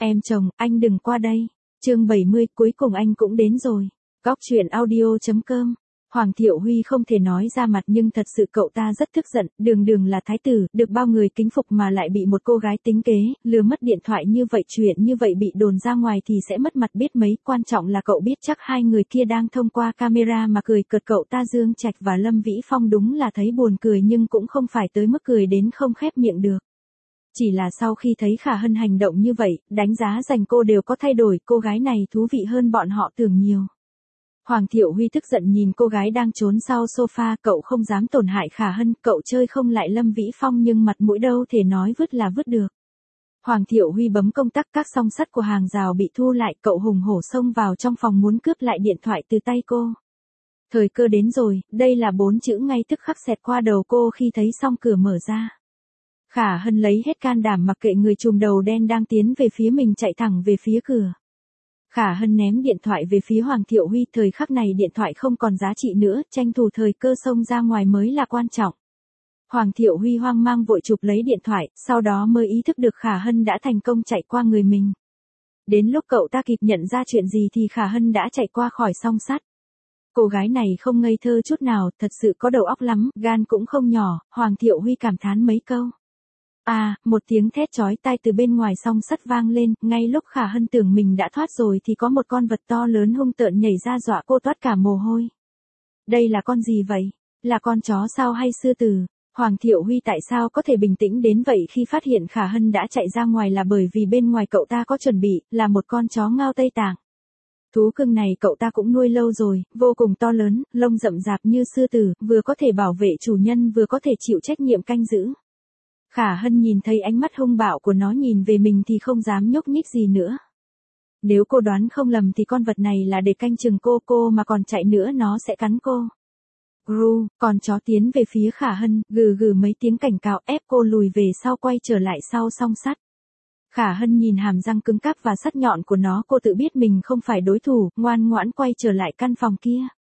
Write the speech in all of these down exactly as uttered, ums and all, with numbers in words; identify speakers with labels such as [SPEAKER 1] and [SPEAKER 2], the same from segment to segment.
[SPEAKER 1] Em chồng, anh đừng qua đây. Chương bảy mươi, cuối cùng anh cũng đến rồi. Góc truyện audio.com. Hoàng Thiệu Huy không thể nói ra mặt nhưng thật sự cậu ta rất tức giận, đường đường là thái tử, được bao người kính phục mà lại bị một cô gái tính kế, lừa mất điện thoại như vậy, chuyện như vậy bị đồn ra ngoài thì sẽ mất mặt biết mấy, quan trọng là cậu biết chắc hai người kia đang thông qua camera mà cười cợt cậu ta. Dương Trạch và Lâm Vĩ Phong đúng là thấy buồn cười nhưng cũng không phải tới mức cười đến không khép miệng được. Chỉ là sau khi thấy Khả Hân hành động như vậy, đánh giá dành cô đều có thay đổi, cô gái này thú vị hơn bọn họ tưởng nhiều. Hoàng Thiệu Huy tức giận nhìn cô gái đang trốn sau sofa, cậu không dám tổn hại Khả Hân, cậu chơi không lại Lâm Vĩ Phong nhưng mặt mũi đâu thể nói vứt là vứt được. Hoàng Thiệu Huy bấm công tắc, các song sắt của hàng rào bị thu lại, cậu hùng hổ xông vào trong phòng muốn cướp lại điện thoại từ tay cô. Thời cơ đến rồi, đây là bốn chữ ngay tức khắc xẹt qua đầu cô khi thấy song cửa mở ra. Khả Hân lấy hết can đảm mặc kệ người trùm đầu đen đang tiến về phía mình, chạy thẳng về phía cửa. Khả Hân ném điện thoại về phía Hoàng Thiệu Huy, thời khắc này điện thoại không còn giá trị nữa, tranh thủ thời cơ xông ra ngoài mới là quan trọng. Hoàng Thiệu Huy hoang mang vội chụp lấy điện thoại, sau đó mới ý thức được Khả Hân đã thành công chạy qua người mình. Đến lúc cậu ta kịp nhận ra chuyện gì thì Khả Hân đã chạy qua khỏi song sắt. Cô gái này không ngây thơ chút nào, thật sự có đầu óc lắm, gan cũng không nhỏ, Hoàng Thiệu Huy cảm thán mấy câu. À, một tiếng thét chói tai từ bên ngoài song sắt vang lên, ngay lúc Khả Hân tưởng mình đã thoát rồi thì có một con vật to lớn hung tợn nhảy ra dọa cô toát cả mồ hôi. Đây là con gì vậy? Là con chó sao hay sư tử? Hoàng Thiệu Huy tại sao có thể bình tĩnh đến vậy khi phát hiện Khả Hân đã chạy ra ngoài là bởi vì bên ngoài cậu ta có chuẩn bị, là một con chó Ngao Tây Tạng. Thú cưng này cậu ta cũng nuôi lâu rồi, vô cùng to lớn, lông rậm rạp như sư tử, vừa có thể bảo vệ chủ nhân vừa có thể chịu trách nhiệm canh giữ. Khả Hân nhìn thấy ánh mắt hung bạo của nó nhìn về mình thì không dám nhúc nhích gì nữa. Nếu cô đoán không lầm thì con vật này là để canh chừng cô, cô mà còn chạy nữa nó sẽ cắn cô. Gru, con chó tiến về phía Khả Hân, gừ gừ mấy tiếng cảnh cáo ép cô lùi về sau, quay trở lại sau song sắt. Khả Hân nhìn hàm răng cứng cáp và sắc nhọn của nó, cô tự biết mình không phải đối thủ, ngoan ngoãn quay trở lại căn phòng kia.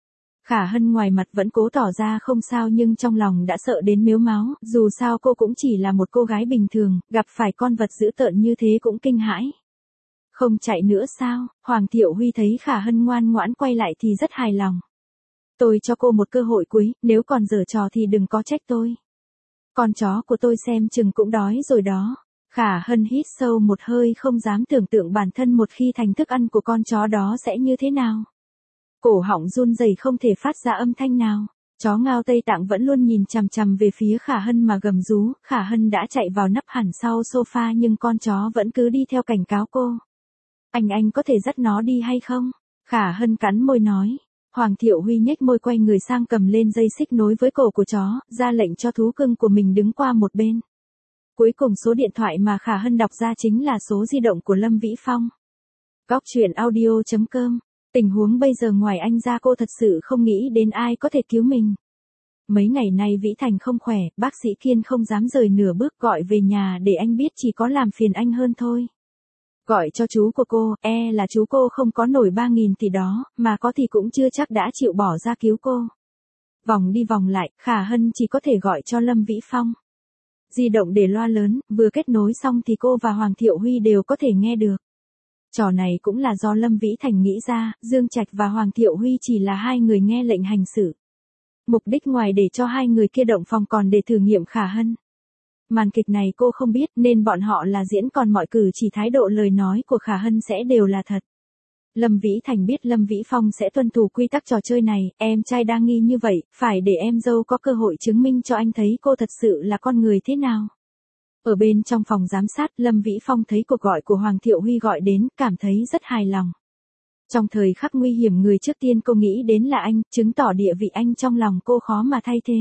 [SPEAKER 1] Khả Hân ngoài mặt vẫn cố tỏ ra không sao nhưng trong lòng đã sợ đến mếu máo, dù sao cô cũng chỉ là một cô gái bình thường, gặp phải con vật dữ tợn như thế cũng kinh hãi. Không chạy nữa sao? Hoàng Thiệu Huy thấy Khả Hân ngoan ngoãn quay lại thì rất hài lòng. Tôi cho cô một cơ hội cuối, nếu còn giở trò thì đừng có trách tôi. Con chó của tôi xem chừng cũng đói rồi đó. Khả Hân hít sâu một hơi, không dám tưởng tượng bản thân một khi thành thức ăn của con chó đó sẽ như thế nào. Cổ họng run rẩy không thể phát ra âm thanh nào. Chó Ngao Tây Tạng vẫn luôn nhìn chằm chằm về phía Khả Hân mà gầm rú, Khả Hân đã chạy vào nấp hẳn sau sofa nhưng con chó vẫn cứ đi theo cảnh cáo cô. Anh anh có thể dắt nó đi hay không? Khả Hân cắn môi nói. Hoàng Thiệu Huy nhếch môi quay người sang cầm lên dây xích nối với cổ của chó, ra lệnh cho thú cưng của mình đứng qua một bên. Cuối cùng số điện thoại mà Khả Hân đọc ra chính là số di động của Lâm Vĩ Phong. Góc truyện audio.com. Tình huống bây giờ ngoài anh ra cô thật sự không nghĩ đến ai có thể cứu mình. Mấy ngày nay Vĩ Thành không khỏe, bác sĩ Kiên không dám rời nửa bước, gọi về nhà để anh biết chỉ có làm phiền anh hơn thôi. Gọi cho chú của cô, e là chú cô không có nổi ba nghìn tỷ đó, mà có thì cũng chưa chắc đã chịu bỏ ra cứu cô. Vòng đi vòng lại, Khả Hân chỉ có thể gọi cho Lâm Vĩ Phong. Di động để loa lớn, vừa kết nối xong thì cô và Hoàng Thiệu Huy đều có thể nghe được. Trò này cũng là do Lâm Vĩ Thành nghĩ ra, Dương Trạch và Hoàng Thiệu Huy chỉ là hai người nghe lệnh hành xử. Mục đích ngoài để cho hai người kia động phòng còn để thử nghiệm Khả Hân. Màn kịch này cô không biết nên bọn họ là diễn, còn mọi cử chỉ thái độ lời nói của Khả Hân sẽ đều là thật. Lâm Vĩ Thành biết Lâm Vĩ Phong sẽ tuân thủ quy tắc trò chơi này, em trai đang nghi như vậy, phải để em dâu có cơ hội chứng minh cho anh thấy cô thật sự là con người thế nào. Ở bên trong phòng giám sát, Lâm Vĩ Phong thấy cuộc gọi của Hoàng Thiệu Huy gọi đến, cảm thấy rất hài lòng. Trong thời khắc nguy hiểm người trước tiên cô nghĩ đến là anh, chứng tỏ địa vị anh trong lòng cô khó mà thay thế.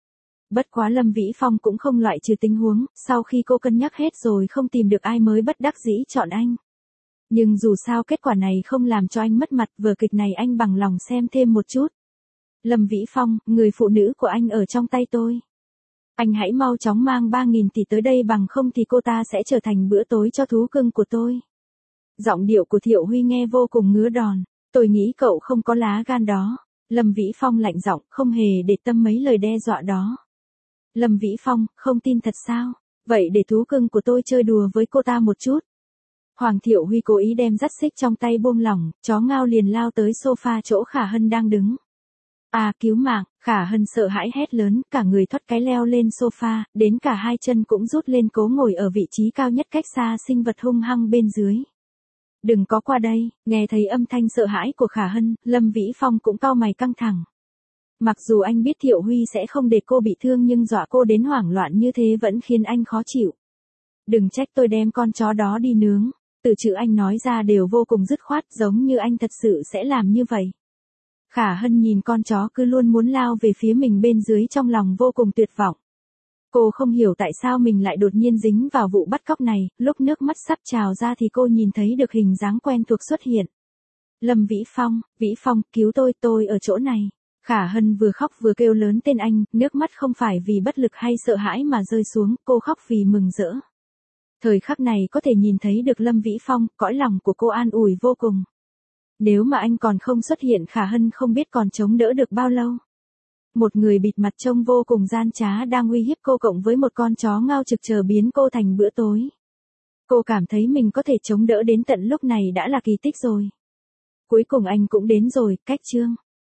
[SPEAKER 1] Bất quá Lâm Vĩ Phong cũng không loại trừ tình huống, sau khi cô cân nhắc hết rồi không tìm được ai mới bất đắc dĩ chọn anh. Nhưng dù sao kết quả này không làm cho anh mất mặt, vở kịch này anh bằng lòng xem thêm một chút. Lâm Vĩ Phong, người phụ nữ của anh ở trong tay tôi. Anh hãy mau chóng mang ba nghìn tỷ tới đây, bằng không thì cô ta sẽ trở thành bữa tối cho thú cưng của tôi. Giọng điệu của Thiệu Huy nghe vô cùng ngứa đòn. Tôi nghĩ cậu không có lá gan đó. Lâm Vĩ Phong lạnh giọng, không hề để tâm mấy lời đe dọa đó. Lâm Vĩ Phong, không tin thật sao? Vậy để thú cưng của tôi chơi đùa với cô ta một chút. Hoàng Thiệu Huy cố ý đem dắt xích trong tay buông lỏng, chó ngao liền lao tới sofa chỗ Khả Hân đang đứng. À, cứu mạng, Khả Hân sợ hãi hét lớn, cả người thoát cái leo lên sofa, đến cả hai chân cũng rút lên cố ngồi ở vị trí cao nhất cách xa sinh vật hung hăng bên dưới. Đừng có qua đây, nghe thấy âm thanh sợ hãi của Khả Hân, Lâm Vĩ Phong cũng cau mày căng thẳng. Mặc dù anh biết Thiệu Huy sẽ không để cô bị thương nhưng dọa cô đến hoảng loạn như thế vẫn khiến anh khó chịu. Đừng trách tôi đem con chó đó đi nướng, từ chữ anh nói ra đều vô cùng dứt khoát giống như anh thật sự sẽ làm như vậy. Khả Hân nhìn con chó cứ luôn muốn lao về phía mình bên dưới trong lòng vô cùng tuyệt vọng. Cô không hiểu tại sao mình lại đột nhiên dính vào vụ bắt cóc này, lúc nước mắt sắp trào ra thì cô nhìn thấy được hình dáng quen thuộc xuất hiện. Lâm Vĩ Phong, Vĩ Phong, cứu tôi, tôi ở chỗ này. Khả Hân vừa khóc vừa kêu lớn tên anh, nước mắt không phải vì bất lực hay sợ hãi mà rơi xuống, cô khóc vì mừng rỡ. Thời khắc này có thể nhìn thấy được Lâm Vĩ Phong, cõi lòng của cô an ủi vô cùng. Nếu mà anh còn không xuất hiện Khả Hân không biết còn chống đỡ được bao lâu. Một người bịt mặt trông vô cùng gian trá đang uy hiếp cô cộng với một con chó ngao trực chờ biến cô thành bữa tối. Cô cảm thấy mình có thể chống đỡ đến tận lúc này đã là kỳ tích rồi. Cuối cùng anh cũng đến rồi, cách chương.